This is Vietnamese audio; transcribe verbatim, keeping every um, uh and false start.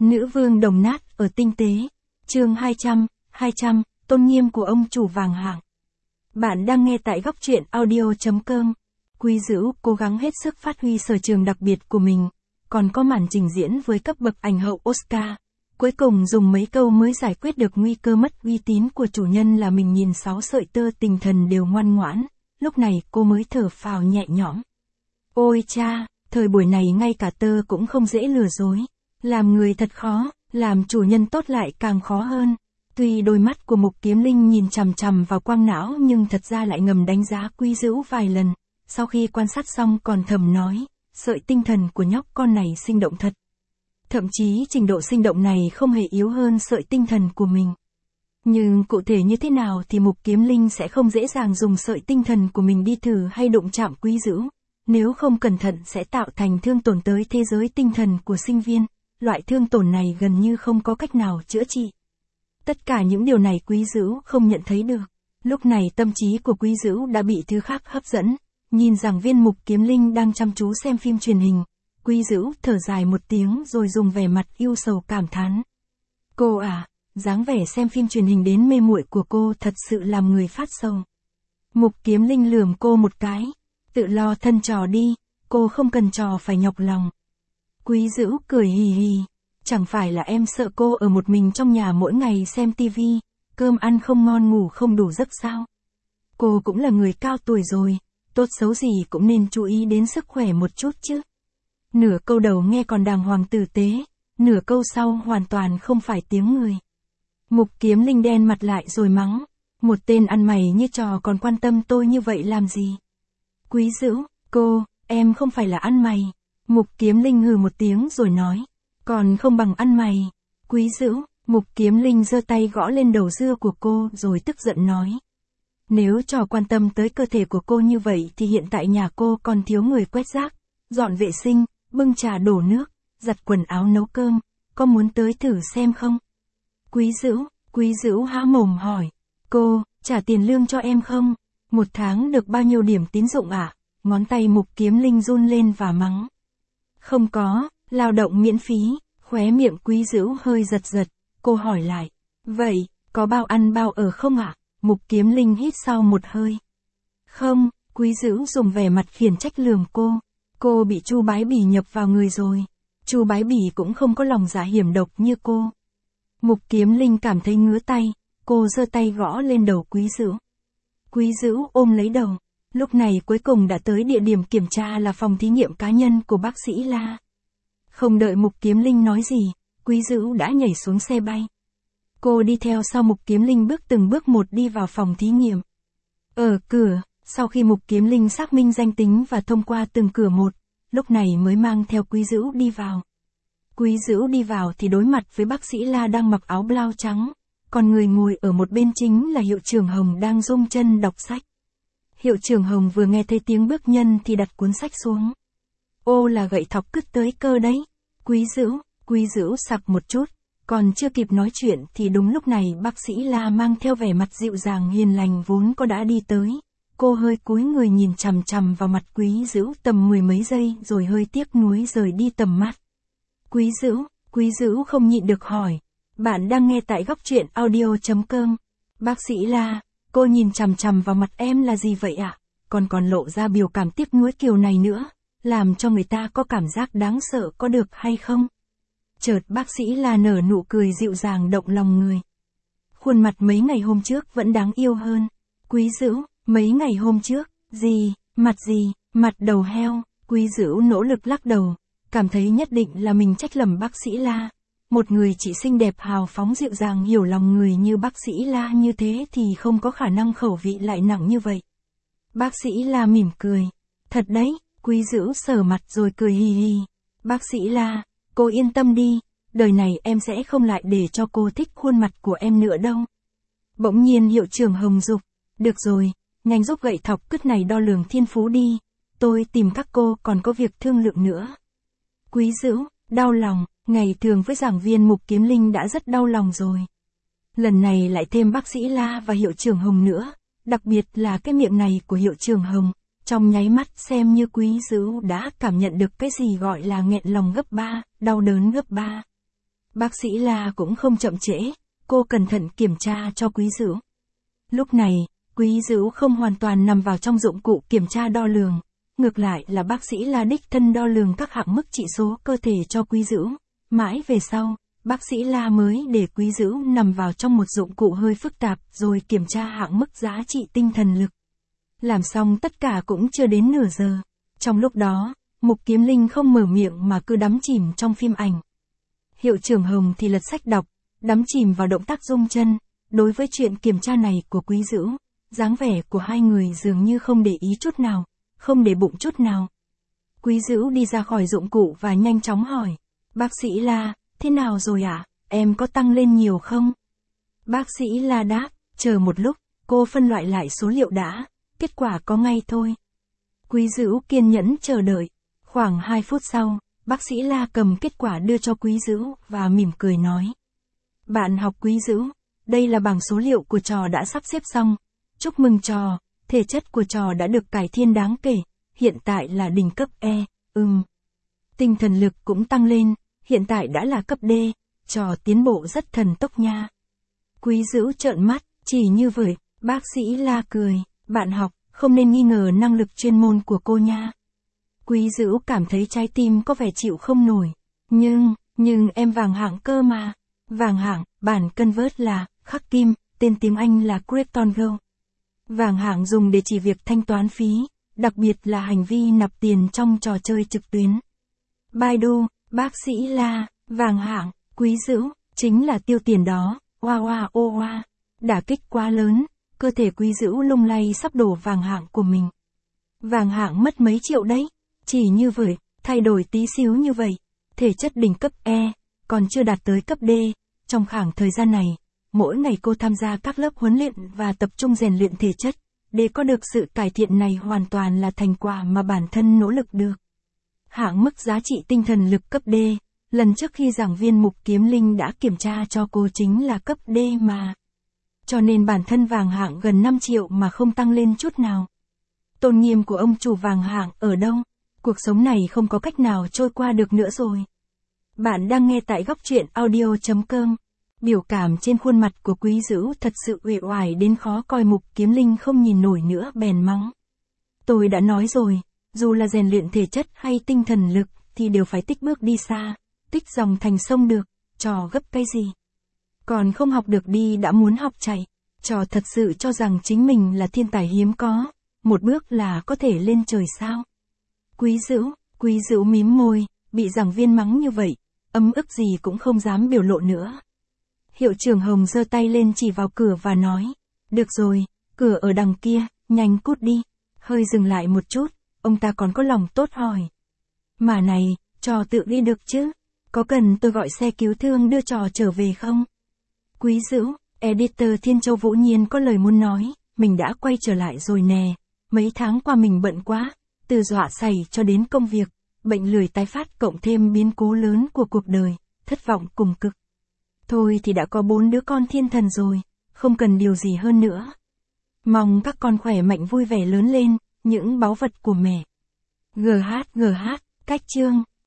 Nữ vương đồng nát ở tinh tế. Chương hai trăm, hai trăm, tôn nghiêm của ông chủ vàng hạng. Bạn đang nghe tại góc truyện audio chấm com. Quý Dữu cố gắng hết sức phát huy sở trường đặc biệt của mình, còn có màn trình diễn với cấp bậc ảnh hậu Oscar. Cuối cùng dùng mấy câu mới giải quyết được nguy cơ mất uy tín của chủ nhân là mình nhìn sáu sợi tơ tinh thần đều ngoan ngoãn, lúc này cô mới thở phào nhẹ nhõm. Ôi cha, thời buổi này ngay cả tơ cũng không dễ lừa dối. Làm người thật khó, làm chủ nhân tốt lại càng khó hơn. Tuy đôi mắt của Mục Kiếm Linh nhìn chằm chằm vào quang não nhưng thật ra lại ngầm đánh giá Quý Dữu vài lần, sau khi quan sát xong còn thầm nói, sợi tinh thần của nhóc con này sinh động thật. Thậm chí trình độ sinh động này không hề yếu hơn sợi tinh thần của mình. Nhưng cụ thể như thế nào thì Mục Kiếm Linh sẽ không dễ dàng dùng sợi tinh thần của mình đi thử hay đụng chạm Quý Dữu, nếu không cẩn thận sẽ tạo thành thương tổn tới thế giới tinh thần của sinh viên. Loại thương tổn này gần như không có cách nào chữa trị. Tất cả những điều này Quý Dữu không nhận thấy được. Lúc này tâm trí của Quý Dữu đã bị thứ khác hấp dẫn. Nhìn giảng viên Mục Kiếm Linh đang chăm chú xem phim truyền hình. Quý Dữu thở dài một tiếng rồi dùng vẻ mặt ưu sầu cảm thán. Cô à, dáng vẻ xem phim truyền hình đến mê muội của cô thật sự làm người phát sầu. Mục Kiếm Linh lườm cô một cái. Tự lo thân trò đi, cô không cần trò phải nhọc lòng. Quý Dữu cười hì hì, chẳng phải là em sợ cô ở một mình trong nhà mỗi ngày xem tivi, cơm ăn không ngon ngủ không đủ giấc sao? Cô cũng là người cao tuổi rồi, tốt xấu gì cũng nên chú ý đến sức khỏe một chút chứ. Nửa câu đầu nghe còn đàng hoàng tử tế, nửa câu sau hoàn toàn không phải tiếng người. Mục Kiếm Linh đen mặt lại rồi mắng, một tên ăn mày như trò còn quan tâm tôi như vậy làm gì? Quý Dữu, cô, em không phải là ăn mày. Mục Kiếm Linh hừ một tiếng rồi nói, còn không bằng ăn mày. Quý Dữu, Mục Kiếm Linh giơ tay gõ lên đầu dưa của cô rồi tức giận nói. Nếu trò quan tâm tới cơ thể của cô như vậy thì hiện tại nhà cô còn thiếu người quét rác, dọn vệ sinh, bưng trà đổ nước, giặt quần áo nấu cơm, có muốn tới thử xem không? Quý Dữu, Quý Dữu há mồm hỏi, cô, trả tiền lương cho em không? Một tháng được bao nhiêu điểm tín dụng ạ? À? Ngón tay Mục Kiếm Linh run lên và mắng. Không có, lao động miễn phí, khóe miệng Quý Dữu hơi giật giật, cô hỏi lại. Vậy, có bao ăn bao ở không ạ? À? Mục Kiếm Linh hít sau một hơi. Không, Quý Dữu dùng vẻ mặt khiển trách lườm cô. Cô bị Chu Bái Bỉ nhập vào người rồi. Chu Bái Bỉ cũng không có lòng dạ hiểm độc như cô. Mục Kiếm Linh cảm thấy ngứa tay, cô giơ tay gõ lên đầu Quý Dữu. Quý Dữu ôm lấy đầu. Lúc này cuối cùng đã tới địa điểm kiểm tra là phòng thí nghiệm cá nhân của bác sĩ La. Không đợi Mục Kiếm Linh nói gì, Quý Dữu đã nhảy xuống xe bay. Cô đi theo sau Mục Kiếm Linh bước từng bước một đi vào phòng thí nghiệm. Ở cửa, sau khi Mục Kiếm Linh xác minh danh tính và thông qua từng cửa một, lúc này mới mang theo Quý Dữu đi vào. Quý Dữu đi vào thì đối mặt với bác sĩ La đang mặc áo blau trắng, còn người ngồi ở một bên chính là Hiệu trưởng Hồng đang rung chân đọc sách. Hiệu trưởng Hồng vừa nghe thấy tiếng bước nhân thì đặt cuốn sách xuống. Ô là gậy thọc cứt tới cơ đấy. Quý Dữu, Quý Dữu sặc một chút, còn chưa kịp nói chuyện thì đúng lúc này bác sĩ La mang theo vẻ mặt dịu dàng hiền lành vốn có đã đi tới. Cô hơi cúi người nhìn chằm chằm vào mặt Quý Dữu tầm mười mấy giây rồi hơi tiếc nuối rời đi tầm mắt. Quý Dữu, Quý Dữu không nhịn được hỏi. Bạn đang nghe tại góc truyện audio chấm com. Bác sĩ La, cô nhìn chằm chằm vào mặt em là gì vậy ạ? À? Còn còn lộ ra biểu cảm tiếc nuối kiểu này nữa, làm cho người ta có cảm giác đáng sợ có được hay không? Chợt bác sĩ La nở nụ cười dịu dàng động lòng người. Khuôn mặt mấy ngày hôm trước vẫn đáng yêu hơn. Quý Dữu, mấy ngày hôm trước, gì, mặt gì, mặt đầu heo. Quý Dữu nỗ lực lắc đầu, cảm thấy nhất định là mình trách lầm bác sĩ La. Một người chị xinh đẹp hào phóng dịu dàng hiểu lòng người như bác sĩ La như thế thì không có khả năng khẩu vị lại nặng như vậy. Bác sĩ La mỉm cười. Thật đấy, Quý Dữu sờ mặt rồi cười hì hì. Bác sĩ La, cô yên tâm đi, đời này em sẽ không lại để cho cô thích khuôn mặt của em nữa đâu. Bỗng nhiên Hiệu trưởng Hồng dục. Được rồi, nhanh giúp gậy thọc cứt này đo lường thiên phú đi. Tôi tìm các cô còn có việc thương lượng nữa. Quý Dữu, đau lòng. Ngày thường với giảng viên Mục Kiếm Linh đã rất đau lòng rồi. Lần này lại thêm bác sĩ La và Hiệu trưởng Hồng nữa, đặc biệt là cái miệng này của Hiệu trưởng Hồng, trong nháy mắt xem như Quý Dữu đã cảm nhận được cái gì gọi là nghẹn lòng gấp ba, đau đớn gấp ba. Bác sĩ La cũng không chậm trễ, cô cẩn thận kiểm tra cho Quý Dữu. Lúc này, Quý Dữu không hoàn toàn nằm vào trong dụng cụ kiểm tra đo lường, ngược lại là bác sĩ La đích thân đo lường các hạng mức chỉ số cơ thể cho Quý Dữu. Mãi về sau, bác sĩ La mới để Quý Dữu nằm vào trong một dụng cụ hơi phức tạp rồi kiểm tra hạng mức giá trị tinh thần lực. Làm xong tất cả cũng chưa đến nửa giờ. Trong lúc đó, Mục Kiếm Linh không mở miệng mà cứ đắm chìm trong phim ảnh. Hiệu trưởng Hồng thì lật sách đọc, đắm chìm vào động tác rung chân. Đối với chuyện kiểm tra này của Quý Dữu, dáng vẻ của hai người dường như không để ý chút nào, không để bụng chút nào. Quý Dữu đi ra khỏi dụng cụ và nhanh chóng hỏi, bác sĩ La, thế nào rồi ạ? À? Em có tăng lên nhiều không? Bác sĩ La đáp, chờ một lúc, cô phân loại lại số liệu đã, kết quả có ngay thôi. Quý Dữu kiên nhẫn chờ đợi. Khoảng hai phút sau, bác sĩ La cầm kết quả đưa cho Quý Dữu và mỉm cười nói. Bạn học Quý Dữu, đây là bảng số liệu của trò đã sắp xếp xong. Chúc mừng trò, thể chất của trò đã được cải thiện đáng kể, hiện tại là đỉnh cấp E, ừm. Tinh thần lực cũng tăng lên, hiện tại đã là cấp D, trò tiến bộ rất thần tốc nha. Quý Dữu trợn mắt, chỉ như vậy, bác sĩ La cười, bạn học, không nên nghi ngờ năng lực chuyên môn của cô nha. Quý Dữu cảm thấy trái tim có vẻ chịu không nổi, nhưng, nhưng em vàng hạng cơ mà. Vàng hạng, bản convert là, khắc kim, tên tiếng Anh là Krypton Gold. Vàng hạng dùng để chỉ việc thanh toán phí, đặc biệt là hành vi nạp tiền trong trò chơi trực tuyến. Baidu, bác sĩ La, vàng hạng, Quý Dữu, chính là tiêu tiền đó, oa oa ô oa, đả kích quá lớn, cơ thể Quý Dữu lung lay sắp đổ vàng hạng của mình. Vàng hạng mất mấy triệu đấy, chỉ như vậy, thay đổi tí xíu như vậy, thể chất đỉnh cấp E, còn chưa đạt tới cấp D, trong khoảng thời gian này, mỗi ngày cô tham gia các lớp huấn luyện và tập trung rèn luyện thể chất, để có được sự cải thiện này hoàn toàn là thành quả mà bản thân nỗ lực được. Hạng mức giá trị tinh thần lực cấp D, lần trước khi giảng viên Mục Kiếm Linh đã kiểm tra cho cô chính là cấp D mà. Cho nên bản thân vàng hạng gần năm triệu mà không tăng lên chút nào. Tôn nghiêm của ông chủ vàng hạng ở đâu? Cuộc sống này không có cách nào trôi qua được nữa rồi. Bạn đang nghe tại góc truyện audio chấm com. Biểu cảm trên khuôn mặt của Quý Dữu thật sự uể oải đến khó coi. Mục Kiếm Linh không nhìn nổi nữa bèn mắng. Tôi đã nói rồi, dù là rèn luyện thể chất hay tinh thần lực thì đều phải tích bước đi xa, tích dòng thành sông được, trò gấp cái gì? Còn không học được đi đã muốn học chạy, trò thật sự cho rằng chính mình là thiên tài hiếm có, một bước là có thể lên trời sao? Quý Dữu, Quý Dữu mím môi, bị giảng viên mắng như vậy, ấm ức gì cũng không dám biểu lộ nữa. Hiệu trưởng Hồng giơ tay lên chỉ vào cửa và nói, được rồi, cửa ở đằng kia, nhanh cút đi. Hơi dừng lại một chút, ông ta còn có lòng tốt hỏi. Mà này, trò tự đi được chứ? Có cần tôi gọi xe cứu thương đưa trò trở về không? Quý Dữu, editor Thiên Châu Vũ Nhiên có lời muốn nói, mình đã quay trở lại rồi nè. Mấy tháng qua mình bận quá, từ dọa sảy cho đến công việc, bệnh lười tái phát cộng thêm biến cố lớn của cuộc đời, thất vọng cùng cực. Thôi thì đã có bốn đứa con thiên thần rồi, không cần điều gì hơn nữa. Mong các con khỏe mạnh vui vẻ lớn lên, những báu vật của mẹ. giê hát giê hát, cách chương.